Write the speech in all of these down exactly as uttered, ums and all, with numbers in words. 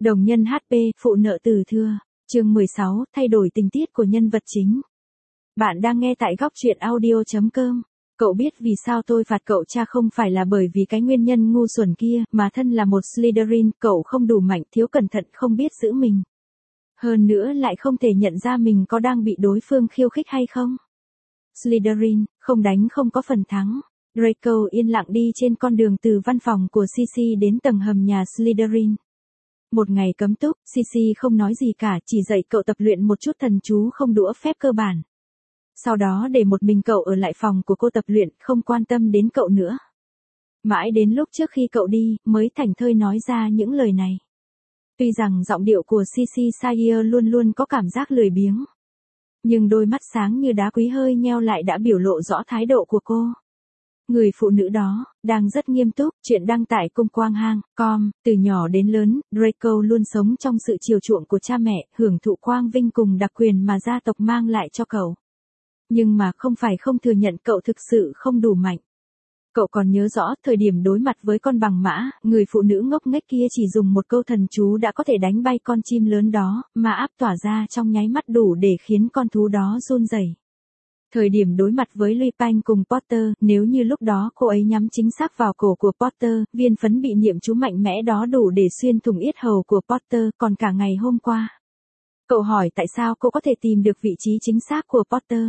Đồng nhân hát pê, phụ nợ từ thưa, chương mười sáu, thay đổi tình tiết của nhân vật chính. Bạn đang nghe tại góc truyện audio chấm com. Cậu biết vì sao tôi phạt cậu cha không phải là bởi vì cái nguyên nhân ngu xuẩn kia, mà thân là một Slytherin, cậu không đủ mạnh, thiếu cẩn thận, không biết giữ mình. Hơn nữa lại không thể nhận ra mình có đang bị đối phương khiêu khích hay không. Slytherin, không đánh không có phần thắng. Draco yên lặng đi trên con đường từ văn phòng của Cici đến tầng hầm nhà Slytherin. Một ngày cấm túc, Cici không nói gì cả, chỉ dạy cậu tập luyện một chút thần chú không đũa phép cơ bản. Sau đó để một mình cậu ở lại phòng của cô tập luyện, không quan tâm đến cậu nữa. Mãi đến lúc trước khi cậu đi, mới thảnh thơi nói ra những lời này. Tuy rằng giọng điệu của Cici Sayer luôn luôn có cảm giác lười biếng, nhưng đôi mắt sáng như đá quý hơi nheo lại đã biểu lộ rõ thái độ của cô. Người phụ nữ đó, đang rất nghiêm túc, chuyện đăng tải cung quang hang, com, từ nhỏ đến lớn, Draco luôn sống trong sự chiều chuộng của cha mẹ, hưởng thụ quang vinh cùng đặc quyền mà gia tộc mang lại cho cậu. Nhưng mà không phải không thừa nhận cậu thực sự không đủ mạnh. Cậu còn nhớ rõ thời điểm đối mặt với con bằng mã, người phụ nữ ngốc nghếch kia chỉ dùng một câu thần chú đã có thể đánh bay con chim lớn đó, mà áp tỏa ra trong nháy mắt đủ để khiến con thú đó run rẩy. Thời điểm đối mặt với Lupin cùng Potter, nếu như lúc đó cô ấy nhắm chính xác vào cổ của Potter, viên phấn bị niệm chú mạnh mẽ đó đủ để xuyên thủng yết hầu của Potter. Còn cả ngày hôm qua, cậu hỏi tại sao cô có thể tìm được vị trí chính xác của Potter.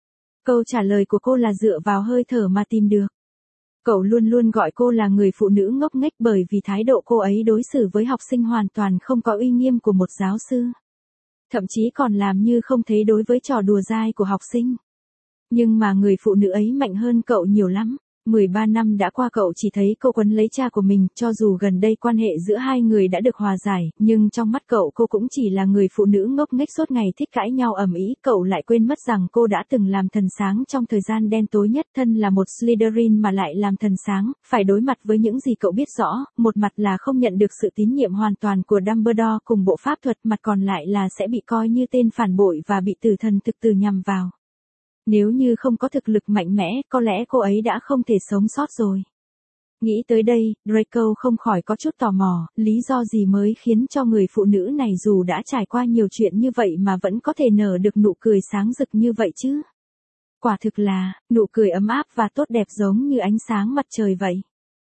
Câu trả lời của cô là dựa vào hơi thở mà tìm được. Cậu luôn luôn gọi cô là người phụ nữ ngốc nghếch bởi vì thái độ cô ấy đối xử với học sinh hoàn toàn không có uy nghiêm của một giáo sư. Thậm chí còn làm như không thấy đối với trò đùa dai của học sinh. Nhưng mà người phụ nữ ấy mạnh hơn cậu nhiều lắm. mười ba năm đã qua cậu chỉ thấy cô quấn lấy cha của mình, cho dù gần đây quan hệ giữa hai người đã được hòa giải, nhưng trong mắt cậu cô cũng chỉ là người phụ nữ ngốc nghếch suốt ngày thích cãi nhau ầm ĩ. Cậu lại quên mất rằng cô đã từng làm thần sáng trong thời gian đen tối nhất, thân là một Slytherin mà lại làm thần sáng, phải đối mặt với những gì cậu biết rõ, một mặt là không nhận được sự tín nhiệm hoàn toàn của Dumbledore cùng bộ pháp thuật, mặt còn lại là sẽ bị coi như tên phản bội và bị tử thần thực từ nhằm vào. Nếu như không có thực lực mạnh mẽ, có lẽ cô ấy đã không thể sống sót rồi. Nghĩ tới đây, Draco không khỏi có chút tò mò, lý do gì mới khiến cho người phụ nữ này dù đã trải qua nhiều chuyện như vậy mà vẫn có thể nở được nụ cười sáng rực như vậy chứ? Quả thực là, nụ cười ấm áp và tốt đẹp giống như ánh sáng mặt trời vậy.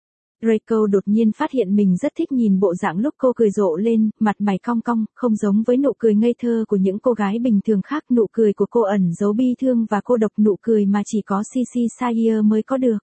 Draco đột nhiên phát hiện mình rất thích nhìn bộ dạng lúc cô cười rộ lên, mặt mày cong cong, không giống với nụ cười ngây thơ của những cô gái bình thường khác. Nụ cười của cô ẩn giấu bi thương và cô độc, nụ cười mà chỉ có Cici Sayer mới có được.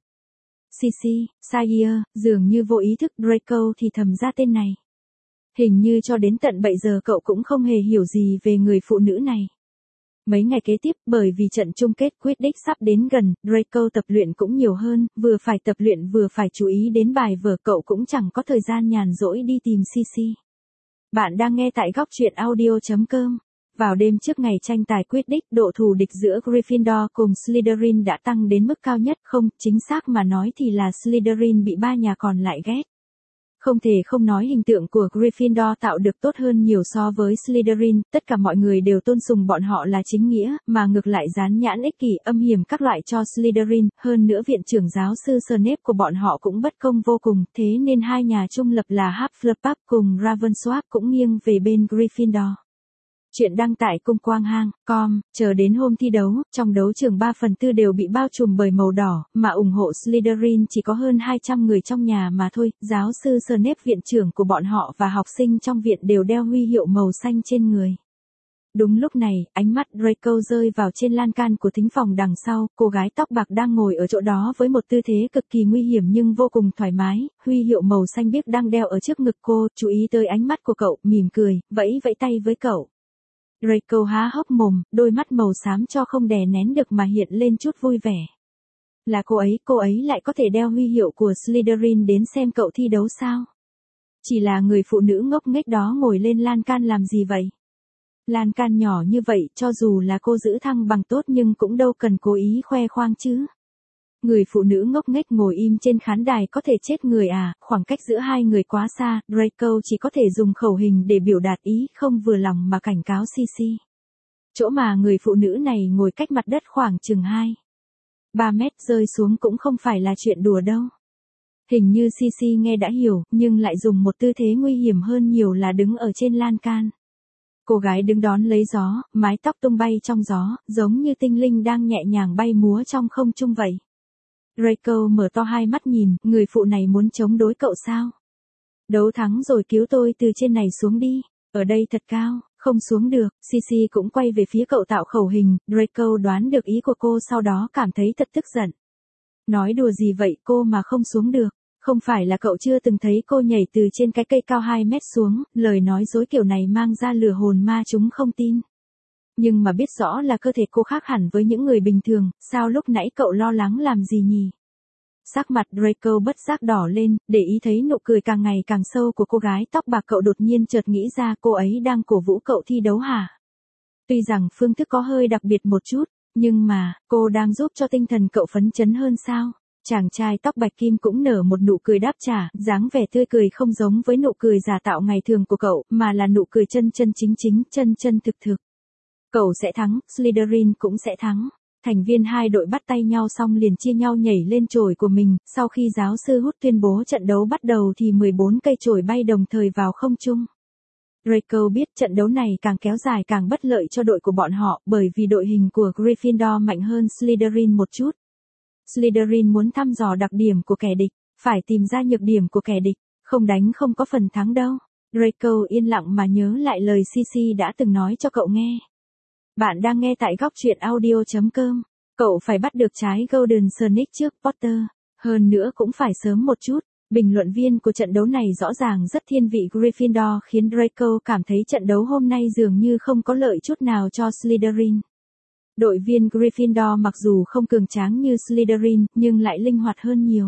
Cici Sayer, dường như vô ý thức Draco thì thầm ra tên này. Hình như cho đến tận bây giờ cậu cũng không hề hiểu gì về người phụ nữ này. Mấy ngày kế tiếp, bởi vì trận chung kết Quidditch sắp đến gần, Draco tập luyện cũng nhiều hơn, vừa phải tập luyện vừa phải chú ý đến bài vở, cậu cũng chẳng có thời gian nhàn rỗi đi tìm Cici. Bạn đang nghe tại góc truyện audio chấm com. Vào đêm trước ngày tranh tài Quidditch, độ thù địch giữa Gryffindor cùng Slytherin đã tăng đến mức cao nhất, không, chính xác mà nói thì là Slytherin bị ba nhà còn lại ghét. Không thể không nói hình tượng của Gryffindor tạo được tốt hơn nhiều so với Slytherin, tất cả mọi người đều tôn sùng bọn họ là chính nghĩa, mà ngược lại dán nhãn ích kỷ âm hiểm các loại cho Slytherin, hơn nữa viện trưởng giáo sư Snape của bọn họ cũng bất công vô cùng, thế nên hai nhà trung lập là Hufflepuff cùng Ravensworth cũng nghiêng về bên Gryffindor. Chuyện đăng tải cung quang hang, com, chờ đến hôm thi đấu, trong đấu trường ba phần tư đều bị bao trùm bởi màu đỏ, mà ủng hộ Slytherin chỉ có hơn hai trăm người trong nhà mà thôi. Giáo sư Snape, viện trưởng của bọn họ và học sinh trong viện đều đeo huy hiệu màu xanh trên người. Đúng lúc này, ánh mắt Draco rơi vào trên lan can của thính phòng đằng sau, cô gái tóc bạc đang ngồi ở chỗ đó với một tư thế cực kỳ nguy hiểm nhưng vô cùng thoải mái, huy hiệu màu xanh biếc đang đeo ở trước ngực cô, chú ý tới ánh mắt của cậu, mỉm cười, vẫy vẫy tay với cậu. Draco há hốc mồm, đôi mắt màu xám cho không đè nén được mà hiện lên chút vui vẻ. Là cô ấy, cô ấy lại có thể đeo huy hiệu của Slytherin đến xem cậu thi đấu sao? Chỉ là người phụ nữ ngốc nghếch đó ngồi lên lan can làm gì vậy? Lan can nhỏ như vậy, cho dù là cô giữ thăng bằng tốt nhưng cũng đâu cần cố ý khoe khoang chứ. Người phụ nữ ngốc nghếch ngồi im trên khán đài có thể chết người à, khoảng cách giữa hai người quá xa, Draco chỉ có thể dùng khẩu hình để biểu đạt ý không vừa lòng mà cảnh cáo Cici. Chỗ mà người phụ nữ này ngồi cách mặt đất khoảng chừng hai ba mét, rơi xuống cũng không phải là chuyện đùa đâu. Hình như Cici nghe đã hiểu, nhưng lại dùng một tư thế nguy hiểm hơn nhiều là đứng ở trên lan can. Cô gái đứng đón lấy gió, mái tóc tung bay trong gió, giống như tinh linh đang nhẹ nhàng bay múa trong không trung vậy. Draco mở to hai mắt nhìn, người phụ này muốn chống đối cậu sao? Đấu thắng rồi cứu tôi từ trên này xuống đi, ở đây thật cao, không xuống được. Cici cũng quay về phía cậu tạo khẩu hình, Draco đoán được ý của cô sau đó cảm thấy thật tức giận. Nói đùa gì vậy cô mà không xuống được, không phải là cậu chưa từng thấy cô nhảy từ trên cái cây cao hai mét xuống, lời nói dối kiểu này mang ra lừa hồn ma chúng không tin. Nhưng mà biết rõ là cơ thể cô khác hẳn với những người bình thường, sao lúc nãy cậu lo lắng làm gì nhỉ? Sắc mặt Draco bất giác đỏ lên, để ý thấy nụ cười càng ngày càng sâu của cô gái tóc bạc, cậu đột nhiên chợt nghĩ ra cô ấy đang cổ vũ cậu thi đấu hả? Tuy rằng phương thức có hơi đặc biệt một chút, nhưng mà, cô đang giúp cho tinh thần cậu phấn chấn hơn sao? Chàng trai tóc bạch kim cũng nở một nụ cười đáp trả, dáng vẻ tươi cười không giống với nụ cười giả tạo ngày thường của cậu, mà là nụ cười chân chân chính chính, chân chân thực thực. Cậu sẽ thắng, Slytherin cũng sẽ thắng. Thành viên hai đội bắt tay nhau xong liền chia nhau nhảy lên chổi của mình, sau khi giáo sư Hút tuyên bố trận đấu bắt đầu thì mười bốn cây chổi bay đồng thời vào không trung. Draco biết trận đấu này càng kéo dài càng bất lợi cho đội của bọn họ, bởi vì đội hình của Gryffindor mạnh hơn Slytherin một chút. Slytherin muốn thăm dò đặc điểm của kẻ địch, phải tìm ra nhược điểm của kẻ địch, không đánh không có phần thắng đâu. Draco yên lặng mà nhớ lại lời Cici đã từng nói cho cậu nghe. Bạn đang nghe tại góc truyện audio chấm com. Cậu phải bắt được trái Golden Snake trước Potter, hơn nữa cũng phải sớm một chút. Bình luận viên của trận đấu này rõ ràng rất thiên vị Gryffindor, khiến Draco cảm thấy trận đấu hôm nay dường như không có lợi chút nào cho Slytherin. Đội viên Gryffindor mặc dù không cường tráng như Slytherin, nhưng lại linh hoạt hơn nhiều.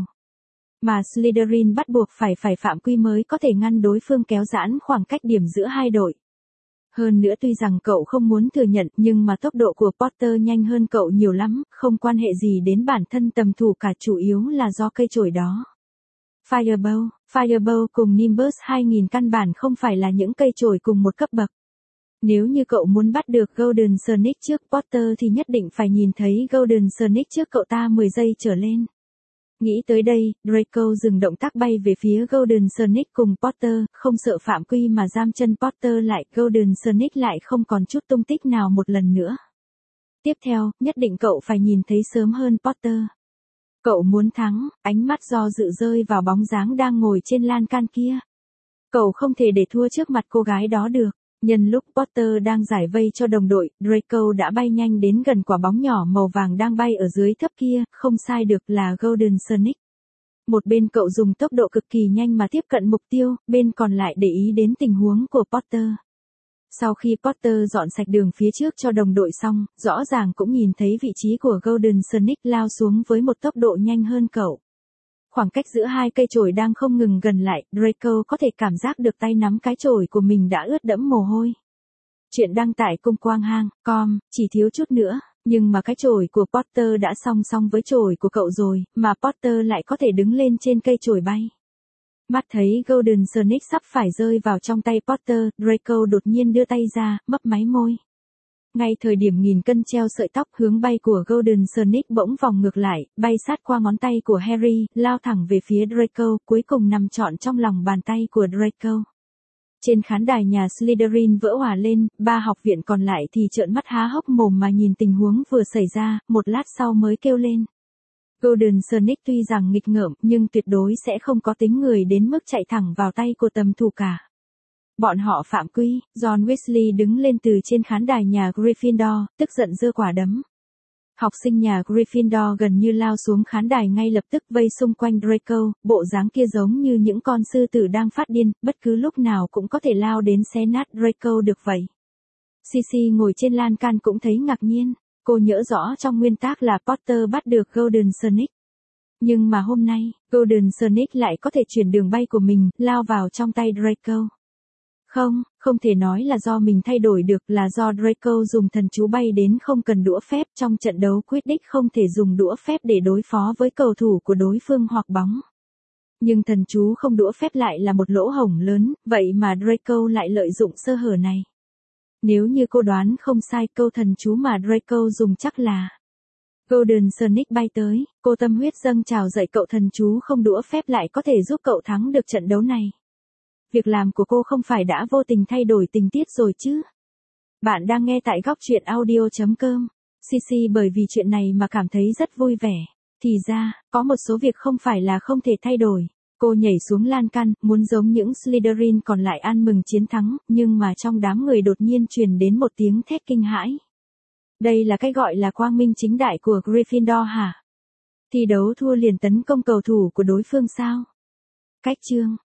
Mà Slytherin bắt buộc phải phải phạm quy mới có thể ngăn đối phương kéo giãn khoảng cách điểm giữa hai đội. Hơn nữa tuy rằng cậu không muốn thừa nhận, nhưng mà tốc độ của Potter nhanh hơn cậu nhiều lắm, không quan hệ gì đến bản thân tầm thủ cả, chủ yếu là do cây chổi đó. Firebolt, Firebolt cùng Nimbus hai nghìn căn bản không phải là những cây chổi cùng một cấp bậc. Nếu như cậu muốn bắt được Golden Snake trước Potter thì nhất định phải nhìn thấy Golden Snake trước cậu ta mười giây trở lên. Nghĩ tới đây, Draco dừng động tác bay về phía Golden Snake cùng Potter, không sợ phạm quy mà giam chân Potter lại, Golden Snake lại không còn chút tung tích nào một lần nữa. Tiếp theo, nhất định cậu phải nhìn thấy sớm hơn Potter. Cậu muốn thắng, ánh mắt do dự rơi vào bóng dáng đang ngồi trên lan can kia. Cậu không thể để thua trước mặt cô gái đó được. Nhân lúc Potter đang giải vây cho đồng đội, Draco đã bay nhanh đến gần quả bóng nhỏ màu vàng đang bay ở dưới thấp kia, không sai được là Golden Snake. Một bên cậu dùng tốc độ cực kỳ nhanh mà tiếp cận mục tiêu, bên còn lại để ý đến tình huống của Potter. Sau khi Potter dọn sạch đường phía trước cho đồng đội xong, rõ ràng cũng nhìn thấy vị trí của Golden Snake lao xuống với một tốc độ nhanh hơn cậu. Khoảng cách giữa hai cây chổi đang không ngừng gần lại, Draco có thể cảm giác được tay nắm cái chổi của mình đã ướt đẫm mồ hôi. Chuyện đăng tải cung quang hang chấm com, chỉ thiếu chút nữa, nhưng mà cái chổi của Potter đã song song với chổi của cậu rồi, mà Potter lại có thể đứng lên trên cây chổi bay. Mắt thấy Golden Snake sắp phải rơi vào trong tay Potter, Draco đột nhiên đưa tay ra, mấp máy môi. Ngay thời điểm nghìn cân treo sợi tóc, hướng bay của Golden Snake bỗng vòng ngược lại, bay sát qua ngón tay của Harry, lao thẳng về phía Draco, cuối cùng nằm trọn trong lòng bàn tay của Draco. Trên khán đài nhà Slytherin vỡ òa lên, ba học viện còn lại thì trợn mắt há hốc mồm mà nhìn tình huống vừa xảy ra, một lát sau mới kêu lên. Golden Snake tuy rằng nghịch ngợm, nhưng tuyệt đối sẽ không có tính người đến mức chạy thẳng vào tay của tầm thủ cả. Bọn họ phạm quy, John Weasley đứng lên từ trên khán đài nhà Gryffindor, tức giận giơ quả đấm. Học sinh nhà Gryffindor gần như lao xuống khán đài ngay lập tức vây xung quanh Draco, bộ dáng kia giống như những con sư tử đang phát điên, bất cứ lúc nào cũng có thể lao đến xé nát Draco được vậy. Cici ngồi trên lan can cũng thấy ngạc nhiên, cô nhớ rõ trong nguyên tắc là Potter bắt được Golden Snake. Nhưng mà hôm nay, Golden Snake lại có thể chuyển đường bay của mình, lao vào trong tay Draco. Không, không thể nói là do mình thay đổi được, là do Draco dùng thần chú bay đến không cần đũa phép, trong trận đấu quyết định không thể dùng đũa phép để đối phó với cầu thủ của đối phương hoặc bóng. Nhưng thần chú không đũa phép lại là một lỗ hổng lớn, vậy mà Draco lại lợi dụng sơ hở này. Nếu như cô đoán không sai, câu thần chú mà Draco dùng chắc là Golden Sonic bay tới, cô tâm huyết dâng trào dạy cậu thần chú không đũa phép lại có thể giúp cậu thắng được trận đấu này. Việc làm của cô không phải đã vô tình thay đổi tình tiết rồi chứ? Bạn đang nghe tại góc truyện audio chấm com. Cici bởi vì chuyện này mà cảm thấy rất vui vẻ. Thì ra, có một số việc không phải là không thể thay đổi. Cô nhảy xuống lan can, muốn giống những Slytherin còn lại ăn mừng chiến thắng, nhưng mà trong đám người đột nhiên truyền đến một tiếng thét kinh hãi. Đây là cái gọi là quang minh chính đại của Gryffindor hả? Thi đấu thua liền tấn công cầu thủ của đối phương sao? Cách chương